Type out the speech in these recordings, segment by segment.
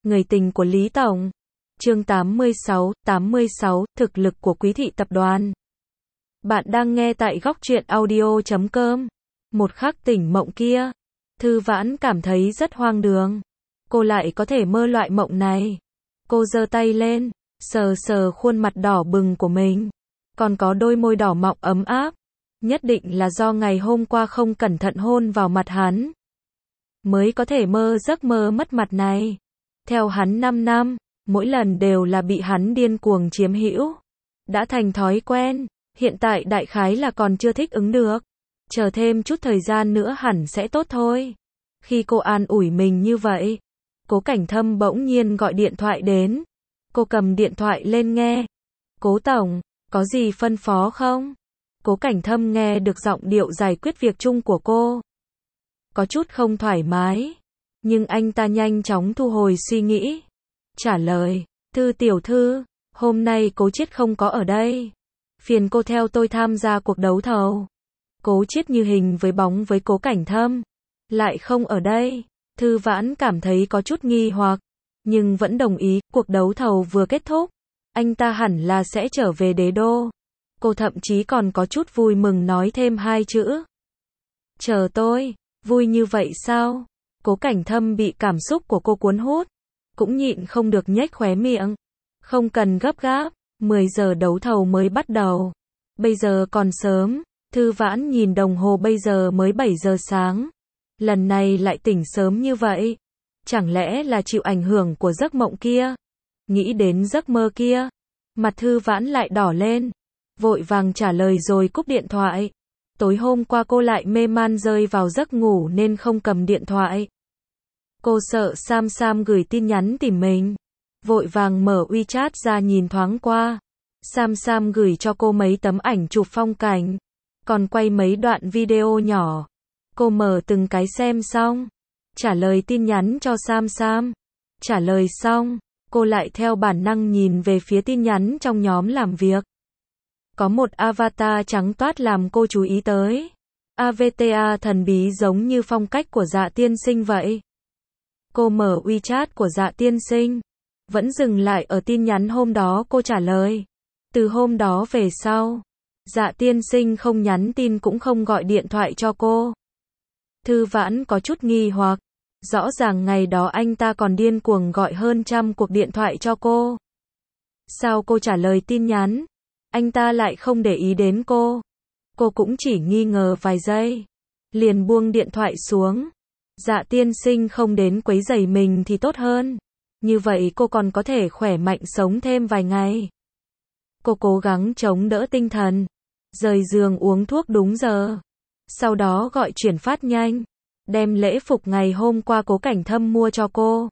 Người tình của Lý Tổng. Chương 86, thực lực của Quý thị tập đoàn. Bạn đang nghe tại góc truyện audio.com. Một khắc tỉnh mộng kia, Thư Vãn cảm thấy rất hoang đường. Cô lại có thể mơ loại mộng này. Cô giơ tay lên, sờ sờ khuôn mặt đỏ bừng của mình. Còn có đôi môi đỏ mọng ấm áp. Nhất định là do ngày hôm qua không cẩn thận hôn vào mặt hắn, mới có thể mơ giấc mơ mất mặt này. Theo hắn 5 năm, mỗi lần đều là bị hắn điên cuồng chiếm hữu. Đã thành thói quen, hiện tại đại khái là còn chưa thích ứng được. Chờ thêm chút thời gian nữa hẳn sẽ tốt thôi. Khi cô an ủi mình như vậy, Cố Cảnh Thâm bỗng nhiên gọi điện thoại đến. Cô cầm điện thoại lên nghe. Cố Tổng, có gì phân phó không? Cố Cảnh Thâm nghe được giọng điệu giải quyết việc chung của cô. Có chút không thoải mái. Nhưng anh ta nhanh chóng thu hồi suy nghĩ. Trả lời, Thư tiểu thư, hôm nay Cố Chiết không có ở đây. Phiền cô theo tôi tham gia cuộc đấu thầu. Cố Chiết như hình với bóng với Cố Cảnh Thâm. Lại không ở đây. Thư Vãn cảm thấy có chút nghi hoặc. Nhưng vẫn đồng ý, cuộc đấu thầu vừa kết thúc. Anh ta hẳn là sẽ trở về đế đô. Cô thậm chí còn có chút vui mừng nói thêm 2 chữ. Chờ tôi, vui như vậy sao? Cố Cảnh Thâm bị cảm xúc của cô cuốn hút. Cũng nhịn không được nhếch khóe miệng. Không cần gấp gáp, 10 giờ đấu thầu mới bắt đầu. Bây giờ còn sớm. Thư Vãn nhìn đồng hồ bây giờ mới 7 giờ sáng. Lần này lại tỉnh sớm như vậy. Chẳng lẽ là chịu ảnh hưởng của giấc mộng kia? Nghĩ đến giấc mơ kia, mặt Thư Vãn lại đỏ lên. Vội vàng trả lời rồi cúp điện thoại. Tối hôm qua cô lại mê man rơi vào giấc ngủ nên không cầm điện thoại. Cô sợ Sam Sam gửi tin nhắn tìm mình. Vội vàng mở WeChat ra nhìn thoáng qua. Sam Sam gửi cho cô mấy tấm ảnh chụp phong cảnh. Còn quay mấy đoạn video nhỏ. Cô mở từng cái xem xong. Trả lời tin nhắn cho Sam Sam. Trả lời xong, cô lại theo bản năng nhìn về phía tin nhắn trong nhóm làm việc. Có một avatar trắng toát làm cô chú ý tới. Avatar thần bí giống như phong cách của Dạ tiên sinh vậy. Cô mở WeChat của Dạ tiên sinh. Vẫn dừng lại ở tin nhắn hôm đó cô trả lời. Từ hôm đó về sau, Dạ tiên sinh không nhắn tin cũng không gọi điện thoại cho cô. Thư Vãn có chút nghi hoặc. Rõ ràng ngày đó anh ta còn điên cuồng gọi hơn 100 cuộc điện thoại cho cô. Sao cô trả lời tin nhắn, anh ta lại không để ý đến cô? Cô cũng chỉ nghi ngờ vài giây. Liền buông điện thoại xuống. Dạ tiên sinh không đến quấy rầy mình thì tốt hơn. Như vậy cô còn có thể khỏe mạnh sống thêm vài ngày. Cô cố gắng chống đỡ tinh thần. Rời giường uống thuốc đúng giờ. Sau đó gọi chuyển phát nhanh. Đem lễ phục ngày hôm qua Cố Cảnh Thâm mua cho cô.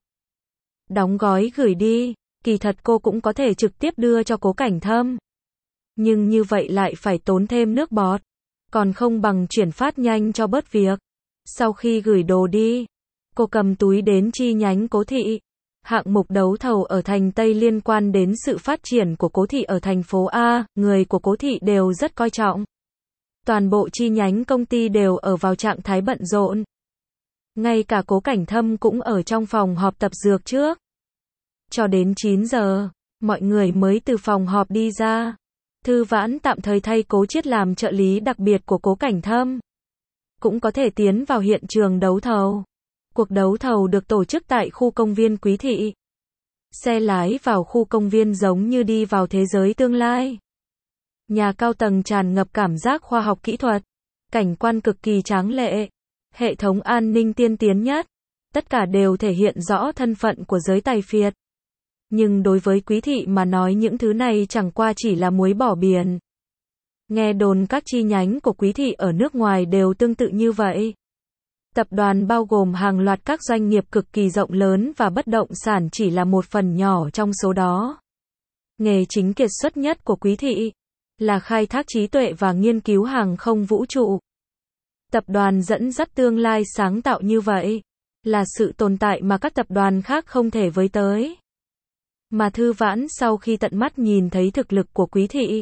Đóng gói gửi đi. Kỳ thật cô cũng có thể trực tiếp đưa cho Cố Cảnh Thâm. Nhưng như vậy lại phải tốn thêm nước bọt. Còn không bằng chuyển phát nhanh cho bớt việc. Sau khi gửi đồ đi, cô cầm túi đến chi nhánh Cố thị. Hạng mục đấu thầu ở thành Tây liên quan đến sự phát triển của Cố thị ở thành phố A, người của Cố thị đều rất coi trọng. Toàn bộ chi nhánh công ty đều ở vào trạng thái bận rộn. Ngay cả Cố Cảnh Thâm cũng ở trong phòng họp tập dược trước. Cho đến 9 giờ, mọi người mới từ phòng họp đi ra. Thư Vãn tạm thời thay Cố Chiết làm trợ lý đặc biệt của Cố Cảnh Thâm. Cũng có thể tiến vào hiện trường đấu thầu. Cuộc đấu thầu được tổ chức tại khu công viên Quý thị. Xe lái vào khu công viên giống như đi vào thế giới tương lai. Nhà cao tầng tràn ngập cảm giác khoa học kỹ thuật. Cảnh quan cực kỳ tráng lệ. Hệ thống an ninh tiên tiến nhất. Tất cả đều thể hiện rõ thân phận của giới tài phiệt. Nhưng đối với Quý thị mà nói những thứ này chẳng qua chỉ là muối bỏ biển. Nghe đồn các chi nhánh của Quý thị ở nước ngoài đều tương tự như vậy. Tập đoàn bao gồm hàng loạt các doanh nghiệp cực kỳ rộng lớn và bất động sản chỉ là một phần nhỏ trong số đó. Nghề chính kiệt xuất nhất của Quý thị là khai thác trí tuệ và nghiên cứu hàng không vũ trụ. Tập đoàn dẫn dắt tương lai sáng tạo như vậy, là sự tồn tại mà các tập đoàn khác không thể với tới. Mà Thư Vãn sau khi tận mắt nhìn thấy thực lực của Quý thị,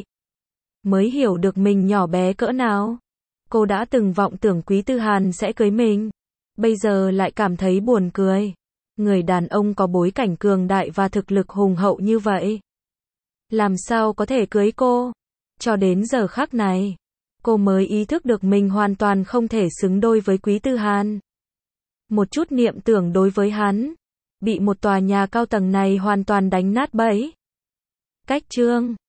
mới hiểu được mình nhỏ bé cỡ nào. Cô đã từng vọng tưởng Quý Tư Hàn sẽ cưới mình, bây giờ lại cảm thấy buồn cười. Người đàn ông có bối cảnh cường đại và thực lực hùng hậu như vậy. Làm sao có thể cưới cô? Cho đến giờ khắc này, cô mới ý thức được mình hoàn toàn không thể xứng đôi với Quý Tư Hàn. Một chút niệm tưởng đối với hắn, bị một tòa nhà cao tầng này hoàn toàn đánh nát bẫy. Cách chương